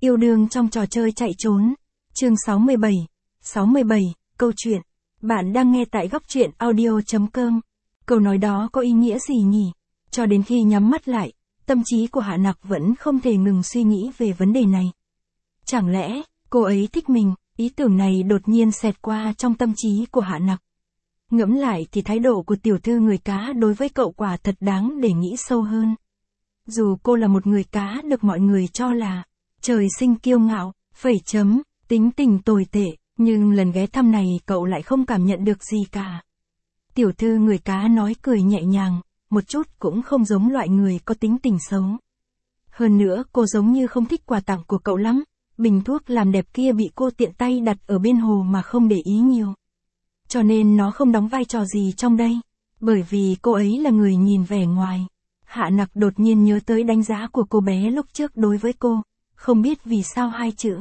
Yêu đương trong trò chơi chạy trốn. Chương 67, câu chuyện. Bạn đang nghe tại góc truyện audio.com. Câu nói đó có ý nghĩa gì nhỉ? Cho đến khi nhắm mắt lại, tâm trí của Hạ Nặc vẫn không thể ngừng suy nghĩ về vấn đề này. Chẳng lẽ, cô ấy thích mình? Ý tưởng này đột nhiên xẹt qua trong tâm trí của Hạ Nặc. Ngẫm lại thì thái độ của tiểu thư người cá đối với cậu quả thật đáng để nghĩ sâu hơn. Dù cô là một người cá được mọi người cho là trời sinh kiêu ngạo, tính tình tồi tệ, nhưng lần ghé thăm này cậu lại không cảm nhận được gì cả. Tiểu thư người cá nói cười nhẹ nhàng, một chút cũng không giống loại người có tính tình xấu. Hơn nữa cô giống như không thích quà tặng của cậu lắm, bình thuốc làm đẹp kia bị cô tiện tay đặt ở bên hồ mà không để ý nhiều. Cho nên nó không đóng vai trò gì trong đây, bởi vì cô ấy là người nhìn vẻ ngoài. Hạ Nặc đột nhiên nhớ tới đánh giá của cô bé lúc trước đối với cô, không biết vì sao hai chữ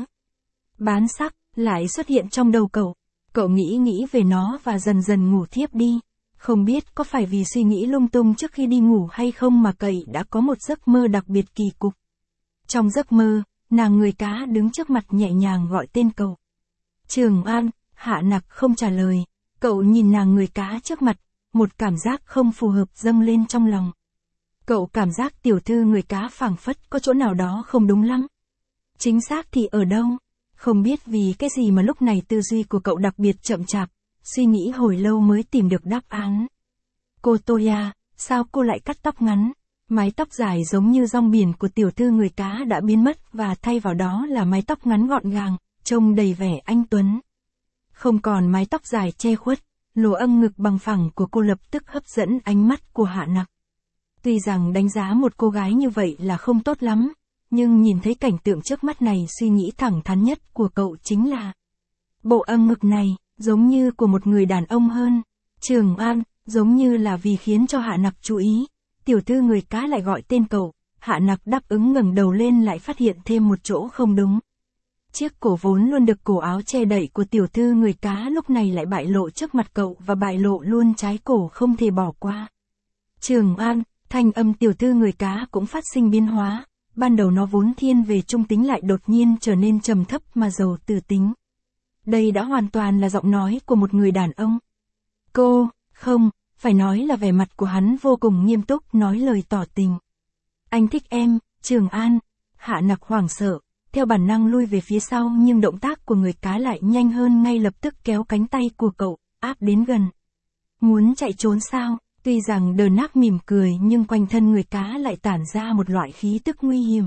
bán sắc lại xuất hiện trong đầu cậu. Cậu nghĩ về nó và dần dần ngủ thiếp đi. Không biết có phải vì suy nghĩ lung tung trước khi đi ngủ hay không mà cậu đã có một giấc mơ đặc biệt kỳ cục. Trong giấc mơ, nàng người cá đứng trước mặt nhẹ nhàng gọi tên cậu. Trường An. Hạ Nặc không trả lời. Cậu nhìn nàng người cá trước mặt, một cảm giác không phù hợp dâng lên trong lòng. Cậu cảm giác tiểu thư người cá phảng phất có chỗ nào đó không đúng lắm. Chính xác thì ở đâu? Không biết vì cái gì mà lúc này tư duy của cậu đặc biệt chậm chạp, suy nghĩ hồi lâu mới tìm được đáp án. Cô Toya, sao cô lại cắt tóc ngắn? Mái tóc dài giống như rong biển của tiểu thư người cá đã biến mất và thay vào đó là mái tóc ngắn gọn gàng, trông đầy vẻ anh tuấn. Không còn mái tóc dài che khuất, lỗ âm ngực bằng phẳng của cô lập tức hấp dẫn ánh mắt của Hạ Nặc. Tuy rằng đánh giá một cô gái như vậy là không tốt lắm, nhưng nhìn thấy cảnh tượng trước mắt này suy nghĩ thẳng thắn nhất của cậu chính là bộ âm ngực này, giống như của một người đàn ông hơn. Trường An, giống như là vì khiến cho Hạ Nặc chú ý, tiểu thư người cá lại gọi tên cậu. Hạ Nặc đáp ứng ngẩng đầu lên lại phát hiện thêm một chỗ không đúng. Chiếc cổ vốn luôn được cổ áo che đậy của tiểu thư người cá lúc này lại bại lộ trước mặt cậu và bại lộ luôn trái cổ không thể bỏ qua. Trường An, thanh âm tiểu thư người cá cũng phát sinh biến hóa, ban đầu nó vốn thiên về trung tính lại đột nhiên trở nên trầm thấp mà giàu từ tính. Đây đã hoàn toàn là giọng nói của một người đàn ông. Cô, không, phải nói là vẻ mặt của hắn vô cùng nghiêm túc nói lời tỏ tình. Anh thích em, Trường An. Hạ Nặc hoảng sợ, theo bản năng lui về phía sau nhưng động tác của người cá lại nhanh hơn, ngay lập tức kéo cánh tay của cậu, áp đến gần. Muốn chạy trốn sao? Tuy rằng Đờ Nác mỉm cười nhưng quanh thân người cá lại tản ra một loại khí tức nguy hiểm.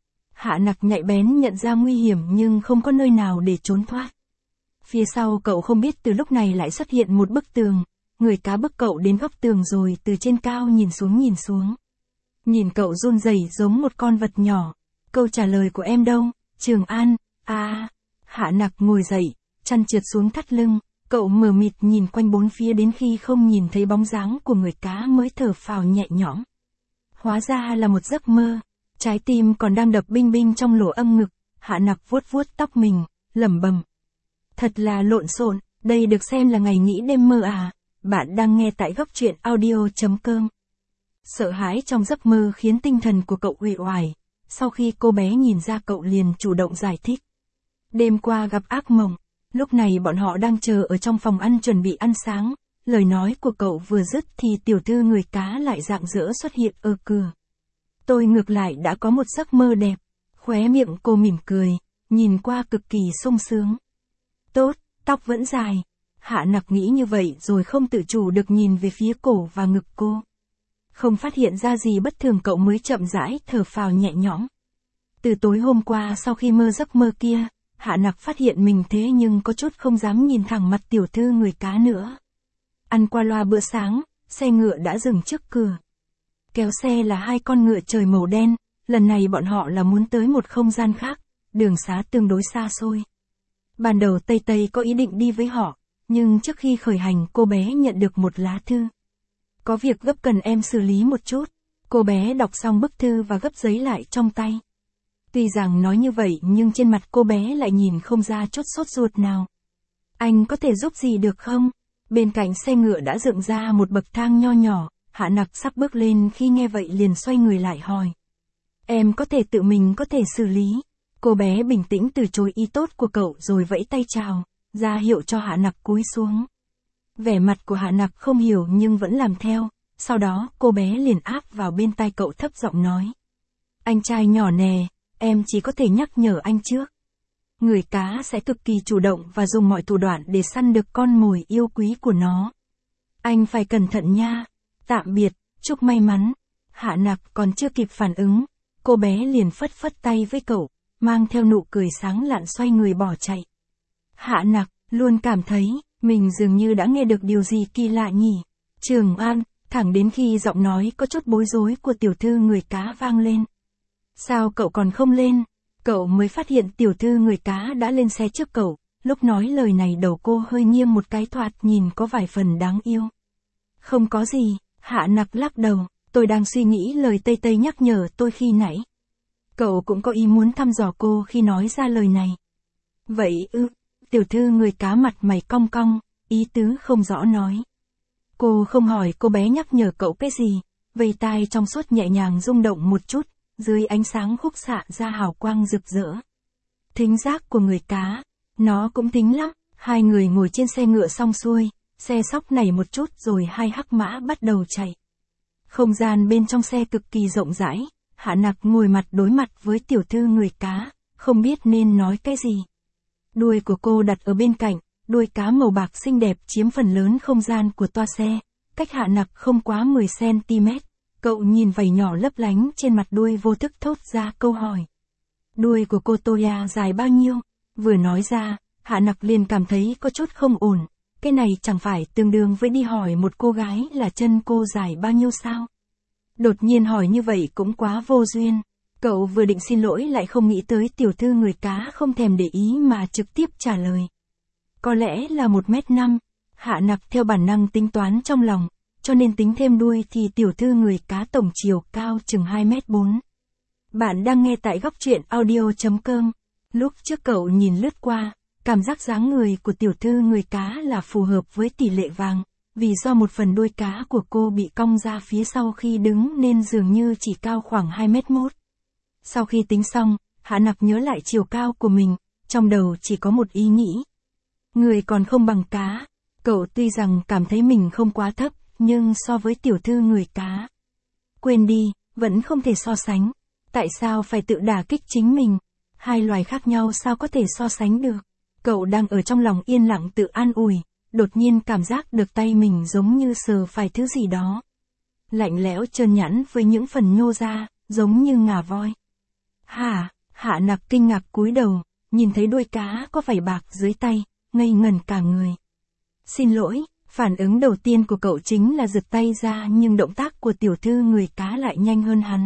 Hạ Nặc nhạy bén nhận ra nguy hiểm nhưng không có nơi nào để trốn thoát. Phía sau cậu không biết từ lúc này lại xuất hiện một bức tường, người cá bức cậu đến góc tường rồi từ trên cao nhìn xuống. Nhìn cậu run rẩy giống một con vật nhỏ. Câu trả lời của em đâu, Trường An? Hạ Nặc ngồi dậy, chăn trượt xuống thắt lưng. Cậu mờ mịt nhìn quanh bốn phía đến khi không nhìn thấy bóng dáng của người cá mới thở phào nhẹ nhõm. Hóa ra là một giấc mơ. Trái tim còn đang đập binh binh trong lỗ âm ngực. Hạ Nặc vuốt tóc mình, lẩm bẩm. Thật là lộn xộn, đây được xem là ngày nghĩ đêm mơ à? Bạn đang nghe tại góc truyện audio.com. Sợ hãi trong giấc mơ khiến tinh thần của cậu uể oải. Sau khi cô bé nhìn ra cậu liền chủ động giải thích. Đêm qua gặp ác mộng. Lúc này bọn họ đang chờ ở trong phòng ăn chuẩn bị ăn sáng, lời nói của cậu vừa dứt thì tiểu thư người cá lại rạng rỡ xuất hiện ở cửa. Tôi ngược lại đã có một giấc mơ đẹp, khóe miệng cô mỉm cười, nhìn qua cực kỳ sung sướng. Tốt, tóc vẫn dài. Hạ Nặc nghĩ như vậy rồi không tự chủ được nhìn về phía cổ và ngực cô. Không phát hiện ra gì bất thường cậu mới chậm rãi thở phào nhẹ nhõm. Từ tối hôm qua sau khi mơ giấc mơ kia, Hạ Nặc phát hiện mình thế nhưng có chút không dám nhìn thẳng mặt tiểu thư người cá nữa. Ăn qua loa bữa sáng, xe ngựa đã dừng trước cửa. Kéo xe là hai con ngựa trời màu đen, lần này bọn họ là muốn tới một không gian khác, đường xá tương đối xa xôi. Ban đầu Tây Tây có ý định đi với họ, nhưng trước khi khởi hành cô bé nhận được một lá thư. Có việc gấp cần em xử lý một chút. Cô bé đọc xong bức thư và gấp giấy lại trong tay. Tuy rằng nói như vậy nhưng trên mặt cô bé lại nhìn không ra chút sốt ruột nào. Anh có thể giúp gì được không? Bên cạnh xe ngựa đã dựng ra một bậc thang nho nhỏ, Hạ Nặc sắp bước lên khi nghe vậy liền xoay người lại hỏi. Em có thể tự mình có thể xử lý. Cô bé bình tĩnh từ chối ý tốt của cậu rồi vẫy tay chào, ra hiệu cho Hạ Nặc cúi xuống. Vẻ mặt của Hạ Nặc không hiểu nhưng vẫn làm theo, sau đó cô bé liền áp vào bên tai cậu thấp giọng nói. Anh trai nhỏ nè, em chỉ có thể nhắc nhở anh trước. Người cá sẽ cực kỳ chủ động và dùng mọi thủ đoạn để săn được con mồi yêu quý của nó. Anh phải cẩn thận nha. Tạm biệt, chúc may mắn. Hạ Nặc còn chưa kịp phản ứng, cô bé liền phất phất tay với cậu, mang theo nụ cười sáng lạn xoay người bỏ chạy. Hạ Nặc luôn cảm thấy mình dường như đã nghe được điều gì kỳ lạ nhỉ. Trường An, thẳng đến khi giọng nói có chút bối rối của tiểu thư người cá vang lên. Sao cậu còn không lên? Cậu mới phát hiện tiểu thư người cá đã lên xe trước cậu, lúc nói lời này đầu cô hơi nghiêng một cái thoạt nhìn có vài phần đáng yêu. Không có gì, Hạ Nặc lắc đầu, tôi đang suy nghĩ lời Tây Tây nhắc nhở tôi khi nãy. Cậu cũng có ý muốn thăm dò cô khi nói ra lời này. Vậy ư, tiểu thư người cá mặt mày cong cong, ý tứ không rõ nói. Cô không hỏi cô bé nhắc nhở cậu cái gì, vây tai trong suốt nhẹ nhàng rung động một chút, dưới ánh sáng khúc xạ ra hào quang rực rỡ. Thính giác của người cá, nó cũng thính lắm. Hai người ngồi trên xe ngựa xong xuôi, xe sóc nảy một chút rồi hai hắc mã bắt đầu chạy. Không gian bên trong xe cực kỳ rộng rãi, Hạ Nặc ngồi mặt đối mặt với tiểu thư người cá, không biết nên nói cái gì. Đuôi của cô đặt ở bên cạnh, đuôi cá màu bạc xinh đẹp chiếm phần lớn không gian của toa xe, cách Hạ Nặc không quá 10 cm. Cậu nhìn vảy nhỏ lấp lánh trên mặt đuôi vô thức thốt ra câu hỏi. Đuôi của cô Toya dài bao nhiêu? Vừa nói ra, Hạ Nặc liền cảm thấy có chút không ổn. Cái này chẳng phải tương đương với đi hỏi một cô gái là chân cô dài bao nhiêu sao? Đột nhiên hỏi như vậy cũng quá vô duyên. Cậu vừa định xin lỗi lại không nghĩ tới tiểu thư người cá không thèm để ý mà trực tiếp trả lời. Có lẽ là 1m5. Hạ Nặc theo bản năng tính toán trong lòng, cho nên tính thêm đuôi thì tiểu thư người cá tổng chiều cao chừng 2m4. Bạn đang nghe tại góc truyện audio.com. Lúc trước cậu nhìn lướt qua, cảm giác dáng người của tiểu thư người cá là phù hợp với tỷ lệ vàng, vì do một phần đuôi cá của cô bị cong ra phía sau khi đứng nên dường như chỉ cao khoảng 2m1. Sau khi tính xong, Hạ Nặc nhớ lại chiều cao của mình, trong đầu chỉ có một ý nghĩ. Người còn không bằng cá. Cậu tuy rằng cảm thấy mình không quá thấp, nhưng so với tiểu thư người cá, quên đi, vẫn không thể so sánh. Tại sao phải tự đả kích chính mình? Hai loài khác nhau sao có thể so sánh được? Cậu đang ở trong lòng yên lặng tự an ủi, đột nhiên cảm giác được tay mình giống như sờ phải thứ gì đó. Lạnh lẽo trơn nhẵn với những phần nhô ra, giống như ngà voi. Hả? Hạ Nặc kinh ngạc cúi đầu, nhìn thấy đuôi cá có vảy bạc dưới tay, ngây ngẩn cả người. Xin lỗi, phản ứng đầu tiên của cậu chính là giật tay ra nhưng động tác của tiểu thư người cá lại nhanh hơn hắn.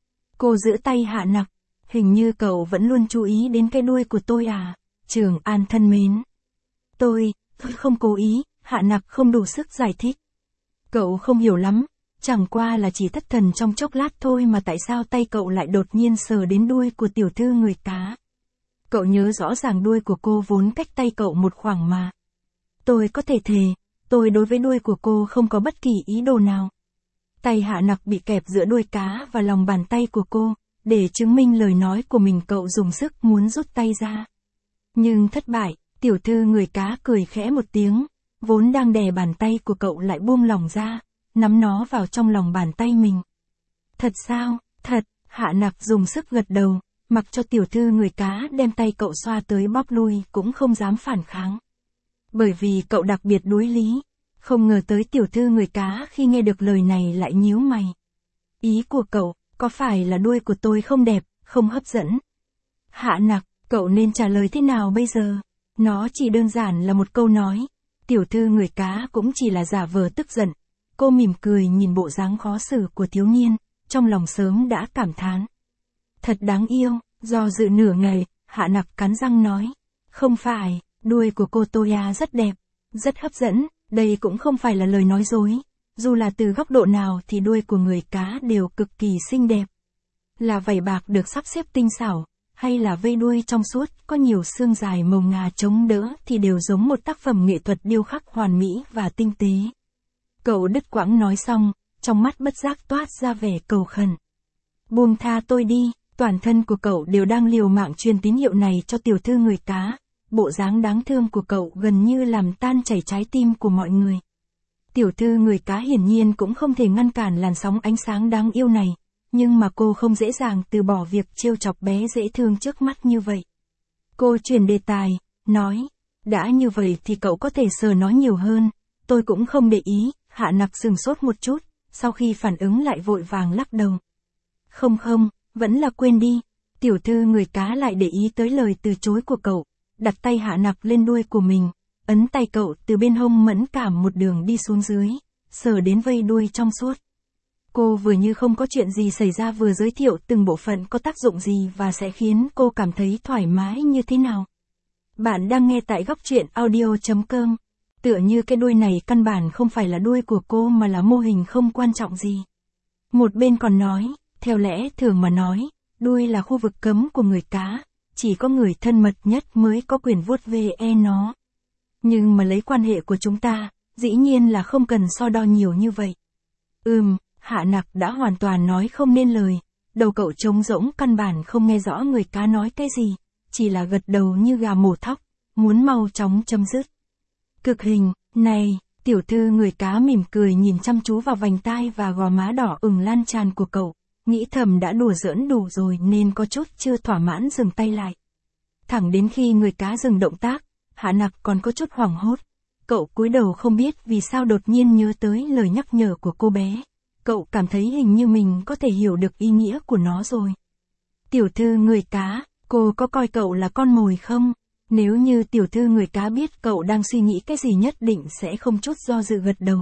Cô giữ tay Hạ Nặc, hình như cậu vẫn luôn chú ý đến cái đuôi của tôi à, Trường An thân mến. Tôi không cố ý, Hạ Nặc không đủ sức giải thích. Cậu không hiểu lắm, chẳng qua là chỉ thất thần trong chốc lát thôi mà tại sao tay cậu lại đột nhiên sờ đến đuôi của tiểu thư người cá. Cậu nhớ rõ ràng đuôi của cô vốn cách tay cậu một khoảng mà. Tôi có thể thề, tôi đối với đuôi của cô không có bất kỳ ý đồ nào. Tay Hạ Nặc bị kẹp giữa đuôi cá và lòng bàn tay của cô, để chứng minh lời nói của mình cậu dùng sức muốn rút tay ra. Nhưng thất bại, tiểu thư người cá cười khẽ một tiếng, vốn đang đè bàn tay của cậu lại buông lỏng ra, nắm nó vào trong lòng bàn tay mình. Thật sao? Thật, Hạ Nặc dùng sức gật đầu, mặc cho tiểu thư người cá đem tay cậu xoa tới bóp lui cũng không dám phản kháng. Bởi vì cậu đặc biệt đối lý, không ngờ tới tiểu thư người cá khi nghe được lời này lại nhíu mày. Ý của cậu, có phải là đuôi của tôi không đẹp, không hấp dẫn? Hạ Nặc, cậu nên trả lời thế nào bây giờ? Nó chỉ đơn giản là một câu nói. Tiểu thư người cá cũng chỉ là giả vờ tức giận. Cô mỉm cười nhìn bộ dáng khó xử của thiếu niên, trong lòng sớm đã cảm thán. Thật đáng yêu, do dự nửa ngày, Hạ Nặc cắn răng nói. Không phải, đuôi của cô Toya rất đẹp, rất hấp dẫn, đây cũng không phải là lời nói dối. Dù là từ góc độ nào thì đuôi của người cá đều cực kỳ xinh đẹp. Là vảy bạc được sắp xếp tinh xảo, hay là vây đuôi trong suốt, có nhiều xương dài màu ngà chống đỡ thì đều giống một tác phẩm nghệ thuật điêu khắc hoàn mỹ và tinh tế. Cậu đứt quãng nói xong, trong mắt bất giác toát ra vẻ cầu khẩn. Buông tha tôi đi, Toàn thân của cậu đều đang liều mạng truyền tín hiệu này cho tiểu thư người cá, bộ dáng đáng thương của cậu gần như làm tan chảy trái tim của mọi người. Tiểu thư người cá hiển nhiên cũng không thể ngăn cản làn sóng ánh sáng đáng yêu này, nhưng mà cô không dễ dàng từ bỏ việc trêu chọc bé dễ thương trước mắt như vậy. Cô chuyển đề tài, nói, đã như vậy thì cậu có thể sờ nó nhiều hơn, tôi cũng không để ý. Hạ Nặc sừng sốt một chút, sau khi phản ứng lại vội vàng lắc đầu. Không, vẫn là quên đi. Tiểu thư người cá lại để ý tới lời từ chối của cậu, đặt tay Hạ Nặc lên đuôi của mình, ấn tay cậu từ bên hông mẫn cảm một đường đi xuống dưới, sờ đến vây đuôi trong suốt. Cô vừa như không có chuyện gì xảy ra vừa giới thiệu từng bộ phận có tác dụng gì và sẽ khiến cô cảm thấy thoải mái như thế nào. Bạn đang nghe tại góc truyện audio.com. Tựa như cái đuôi này căn bản không phải là đuôi của cô mà là mô hình không quan trọng gì. Một bên còn nói, theo lẽ thường mà nói, đuôi là khu vực cấm của người cá, chỉ có người thân mật nhất mới có quyền vuốt ve nó. Nhưng mà lấy quan hệ của chúng ta, dĩ nhiên là không cần so đo nhiều như vậy. Hạ Nặc đã hoàn toàn nói không nên lời, đầu cậu trống rỗng căn bản không nghe rõ người cá nói cái gì, chỉ là gật đầu như gà mổ thóc, muốn mau chóng chấm dứt. Cực hình, này, tiểu thư người cá mỉm cười nhìn chăm chú vào vành tai và gò má đỏ ửng lan tràn của cậu, nghĩ thầm đã đùa giỡn đủ rồi nên có chút chưa thỏa mãn dừng tay lại. Thẳng đến khi người cá dừng động tác, Hạ Nặc còn có chút hoảng hốt. Cậu cúi đầu không biết vì sao đột nhiên nhớ tới lời nhắc nhở của cô bé. Cậu cảm thấy hình như mình có thể hiểu được ý nghĩa của nó rồi. Tiểu thư người cá, cô có coi cậu là con mồi không? Nếu như tiểu thư người cá biết cậu đang suy nghĩ cái gì nhất định sẽ không chút do dự gật đầu.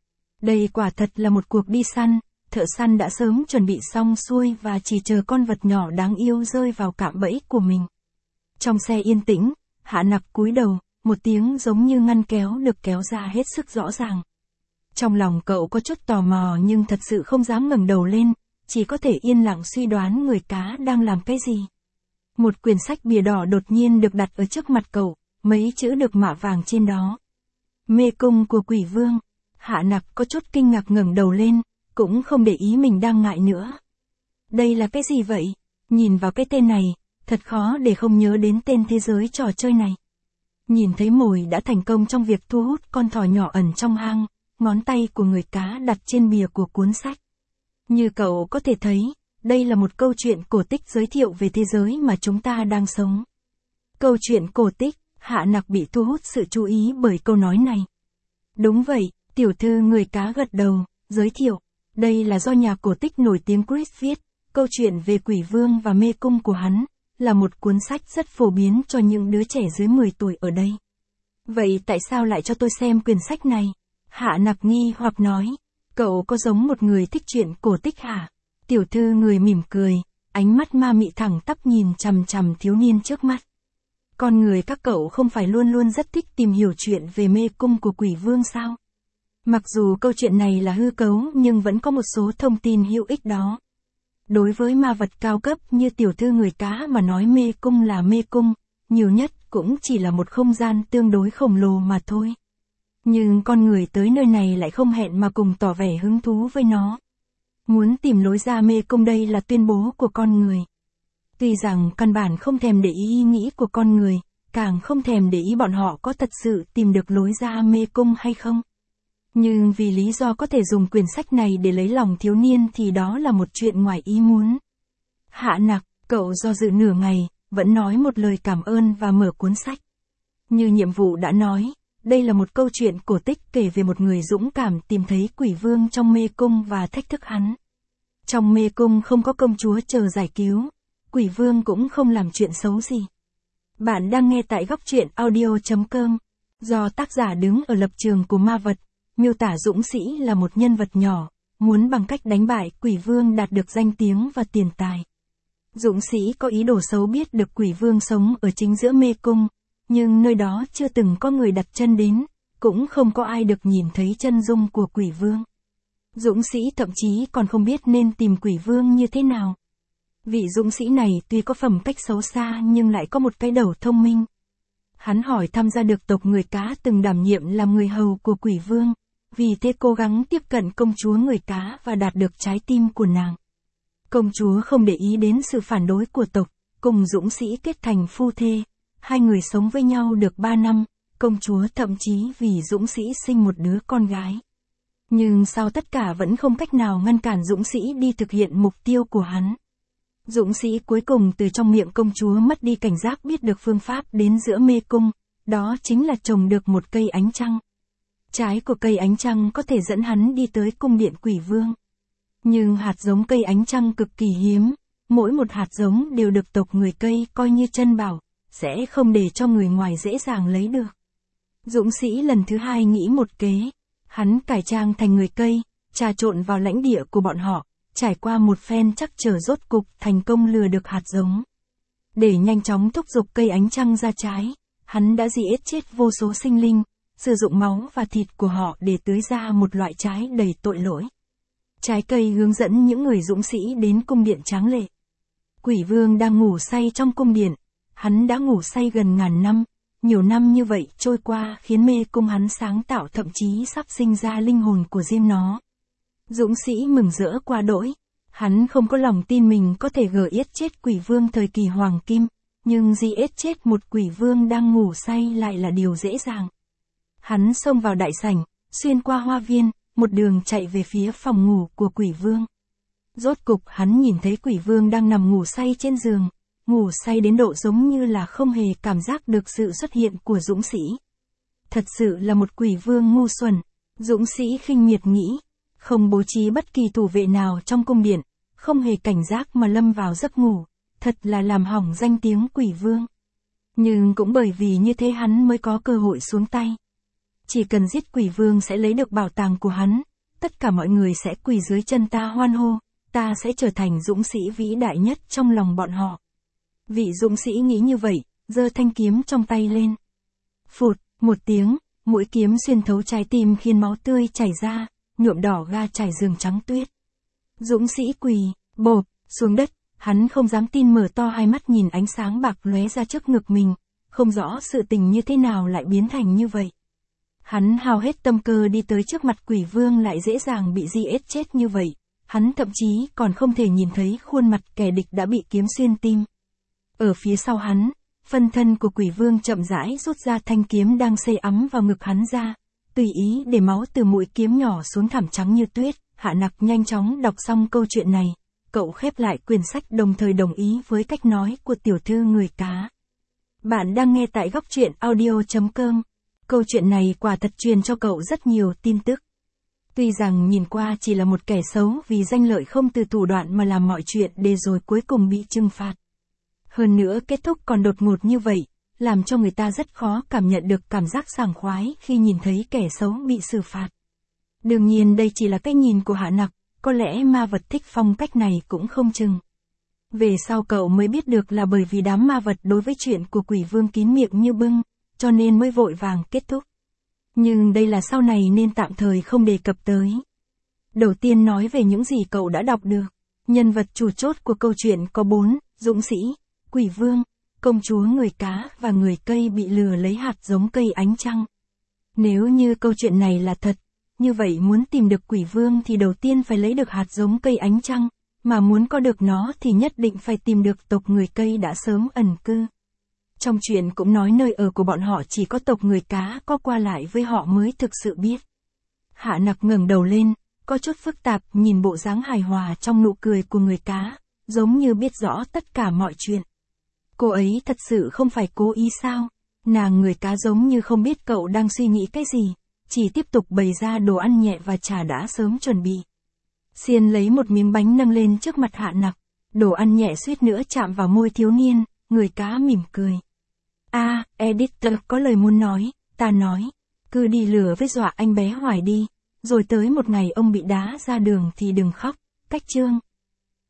Đây quả thật là một cuộc đi săn, thợ săn đã sớm chuẩn bị xong xuôi và chỉ chờ con vật nhỏ đáng yêu rơi vào cạm bẫy của mình. Trong xe yên tĩnh, Hạ Nặc cúi đầu, một tiếng giống như ngăn kéo được kéo ra hết sức rõ ràng. Trong lòng cậu có chút tò mò nhưng thật sự không dám ngẩng đầu lên, chỉ có thể yên lặng suy đoán người cá đang làm cái gì. Một quyển sách bìa đỏ đột nhiên được đặt ở trước mặt cậu, mấy chữ được mạ vàng trên đó. Mê cung của quỷ vương. Hạ Nặc có chút kinh ngạc ngẩng đầu lên, cũng không để ý mình đang ngại nữa. Đây là cái gì vậy? Nhìn vào cái tên này, thật khó để không nhớ đến tên thế giới trò chơi này. Nhìn thấy mồi đã thành công trong việc thu hút con thỏ nhỏ ẩn trong hang, ngón tay của người cá đặt trên bìa của cuốn sách. Như cậu có thể thấy, đây là một câu chuyện cổ tích giới thiệu về thế giới mà chúng ta đang sống. Câu chuyện cổ tích, Hạ Nặc bị thu hút sự chú ý bởi câu nói này. Đúng vậy, tiểu thư người cá gật đầu, giới thiệu. Đây là do nhà cổ tích nổi tiếng Chris viết, câu chuyện về quỷ vương và mê cung của hắn, là một cuốn sách rất phổ biến cho những đứa trẻ dưới 10 tuổi ở đây. Vậy tại sao lại cho tôi xem quyển sách này? Hạ Nặc nghi hoặc nói, cậu có giống một người thích chuyện cổ tích hả? Tiểu thư người mỉm cười, ánh mắt ma mị thẳng tắp nhìn chằm chằm thiếu niên trước mắt. Con người các cậu không phải luôn luôn rất thích tìm hiểu chuyện về mê cung của quỷ vương sao? Mặc dù câu chuyện này là hư cấu nhưng vẫn có một số thông tin hữu ích đó. Đối với ma vật cao cấp như tiểu thư người cá mà nói mê cung là mê cung, nhiều nhất cũng chỉ là một không gian tương đối khổng lồ mà thôi. Nhưng con người tới nơi này lại không hẹn mà cùng tỏ vẻ hứng thú với nó. Muốn tìm lối ra mê cung đây là tuyên bố của con người. Tuy rằng căn bản không thèm để ý nghĩ của con người, càng không thèm để ý bọn họ có thật sự tìm được lối ra mê cung hay không. Nhưng vì lý do có thể dùng quyển sách này để lấy lòng thiếu niên thì đó là một chuyện ngoài ý muốn. Hạ Nặc, cậu do dự nửa ngày, vẫn nói một lời cảm ơn và mở cuốn sách. Như nhiệm vụ đã nói, đây là một câu chuyện cổ tích kể về một người dũng cảm tìm thấy quỷ vương trong mê cung và thách thức hắn. Trong mê cung không có công chúa chờ giải cứu, quỷ vương cũng không làm chuyện xấu gì. Bạn đang nghe tại góc truyện audio.com, do tác giả đứng ở lập trường của ma vật, miêu tả dũng sĩ là một nhân vật nhỏ, muốn bằng cách đánh bại quỷ vương đạt được danh tiếng và tiền tài. Dũng sĩ có ý đồ xấu biết được quỷ vương sống ở chính giữa mê cung, nhưng nơi đó chưa từng có người đặt chân đến, cũng không có ai được nhìn thấy chân dung của quỷ vương. Dũng sĩ thậm chí còn không biết nên tìm quỷ vương như thế nào. Vị dũng sĩ này tuy có phẩm cách xấu xa nhưng lại có một cái đầu thông minh. Hắn hỏi thăm gia được tộc người cá từng đảm nhiệm làm người hầu của quỷ vương, vì thế cố gắng tiếp cận công chúa người cá và đạt được trái tim của nàng. Công chúa không để ý đến sự phản đối của tộc, cùng dũng sĩ kết thành phu thê. Hai người sống với nhau được 3 năm, công chúa thậm chí vì dũng sĩ sinh một đứa con gái. Nhưng sau tất cả vẫn không cách nào ngăn cản dũng sĩ đi thực hiện mục tiêu của hắn. Dũng sĩ cuối cùng từ trong miệng công chúa mất đi cảnh giác biết được phương pháp đến giữa mê cung, đó chính là trồng được một cây ánh trăng. Trái của cây ánh trăng có thể dẫn hắn đi tới cung điện quỷ vương. Nhưng hạt giống cây ánh trăng cực kỳ hiếm, mỗi một hạt giống đều được tộc người cây coi như chân bảo, sẽ không để cho người ngoài dễ dàng lấy được. Dũng sĩ lần thứ hai nghĩ một kế, hắn cải trang thành người cây, trà trộn vào lãnh địa của bọn họ, trải qua một phen chắc trở rốt cục thành công lừa được hạt giống. Để nhanh chóng thúc giục cây ánh trăng ra trái, hắn đã giết chết vô số sinh linh, sử dụng máu và thịt của họ để tưới ra một loại trái đầy tội lỗi. Trái cây hướng dẫn những người dũng sĩ đến cung điện tráng lệ. Quỷ vương đang ngủ say trong cung điện, hắn đã ngủ say gần ngàn năm, nhiều năm như vậy trôi qua khiến mê cung hắn sáng tạo thậm chí sắp sinh ra linh hồn của riêng nó. Dũng sĩ mừng rỡ quá đỗi, hắn không có lòng tin mình có thể giết chết quỷ vương thời kỳ hoàng kim, nhưng giết chết một quỷ vương đang ngủ say lại là điều dễ dàng. Hắn xông vào đại sảnh, xuyên qua hoa viên, một đường chạy về phía phòng ngủ của quỷ vương. Rốt cục hắn nhìn thấy quỷ vương đang nằm ngủ say trên giường, ngủ say đến độ giống như là không hề cảm giác được sự xuất hiện của dũng sĩ. Thật sự là một quỷ vương ngu xuẩn, dũng sĩ khinh miệt nghĩ, không bố trí bất kỳ thủ vệ nào trong cung điện, không hề cảnh giác mà lâm vào giấc ngủ, thật là làm hỏng danh tiếng quỷ vương. Nhưng cũng bởi vì như thế hắn mới có cơ hội xuống tay. Chỉ cần giết quỷ vương sẽ lấy được bảo tàng của hắn, tất cả mọi người sẽ quỳ dưới chân ta hoan hô, ta sẽ trở thành dũng sĩ vĩ đại nhất trong lòng bọn họ. Vị dũng sĩ nghĩ như vậy, giơ thanh kiếm trong tay lên. Phụt, một tiếng, mũi kiếm xuyên thấu trái tim khiến máu tươi chảy ra, nhuộm đỏ ga trải giường trắng tuyết. Dũng sĩ quỳ, bộp, xuống đất, hắn không dám tin mở to hai mắt nhìn ánh sáng bạc lóe ra trước ngực mình, không rõ sự tình như thế nào lại biến thành như vậy. Hắn hao hết tâm cơ đi tới trước mặt quỷ vương lại dễ dàng bị giết chết như vậy, hắn thậm chí còn không thể nhìn thấy khuôn mặt kẻ địch đã bị kiếm xuyên tim. Ở phía sau hắn, phân thân của quỷ vương chậm rãi rút ra thanh kiếm đang xây ấm vào ngực hắn ra, tùy ý để máu từ mũi kiếm nhỏ xuống thảm trắng như tuyết. Hạ Nặc nhanh chóng đọc xong câu chuyện này, cậu khép lại quyển sách đồng thời đồng ý với cách nói của tiểu thư người cá. Bạn đang nghe tại Góc Truyện Audio.com. Câu chuyện này quả thật truyền cho cậu rất nhiều tin tức. Tuy rằng nhìn qua chỉ là một kẻ xấu vì danh lợi không từ thủ đoạn mà làm mọi chuyện để rồi cuối cùng bị trừng phạt. Hơn nữa kết thúc còn đột ngột như vậy, làm cho người ta rất khó cảm nhận được cảm giác sảng khoái khi nhìn thấy kẻ xấu bị xử phạt. Đương nhiên đây chỉ là cách nhìn của Hạ Nặc, có lẽ ma vật thích phong cách này cũng không chừng. Về sau cậu mới biết được là bởi vì đám ma vật đối với chuyện của quỷ vương kín miệng như bưng, cho nên mới vội vàng kết thúc. Nhưng đây là sau này nên tạm thời không đề cập tới. Đầu tiên nói về những gì cậu đã đọc được. Nhân vật chủ chốt của câu chuyện có 4, dũng sĩ, quỷ vương, công chúa người cá và người cây bị lừa lấy hạt giống cây ánh trăng. Nếu như câu chuyện này là thật, như vậy muốn tìm được quỷ vương thì đầu tiên phải lấy được hạt giống cây ánh trăng, mà muốn có được nó thì nhất định phải tìm được tộc người cây đã sớm ẩn cư. Trong chuyện cũng nói nơi ở của bọn họ chỉ có tộc người cá có qua lại với họ mới thực sự biết. Hạ Nặc ngẩng đầu lên, có chút phức tạp nhìn bộ dáng hài hòa trong nụ cười của người cá, giống như biết rõ tất cả mọi chuyện. Cô ấy thật sự không phải cố ý sao? Nàng người cá giống như không biết cậu đang suy nghĩ cái gì, chỉ tiếp tục bày ra đồ ăn nhẹ và trà đã sớm chuẩn bị. Xiên lấy một miếng bánh nâng lên trước mặt Hạ Nặc, đồ ăn nhẹ suýt nữa chạm vào môi thiếu niên, người cá mỉm cười. Editor có lời muốn nói, ta nói, cứ đi lừa với dọa anh bé hoài đi, rồi tới một ngày ông bị đá ra đường thì đừng khóc, cách chương.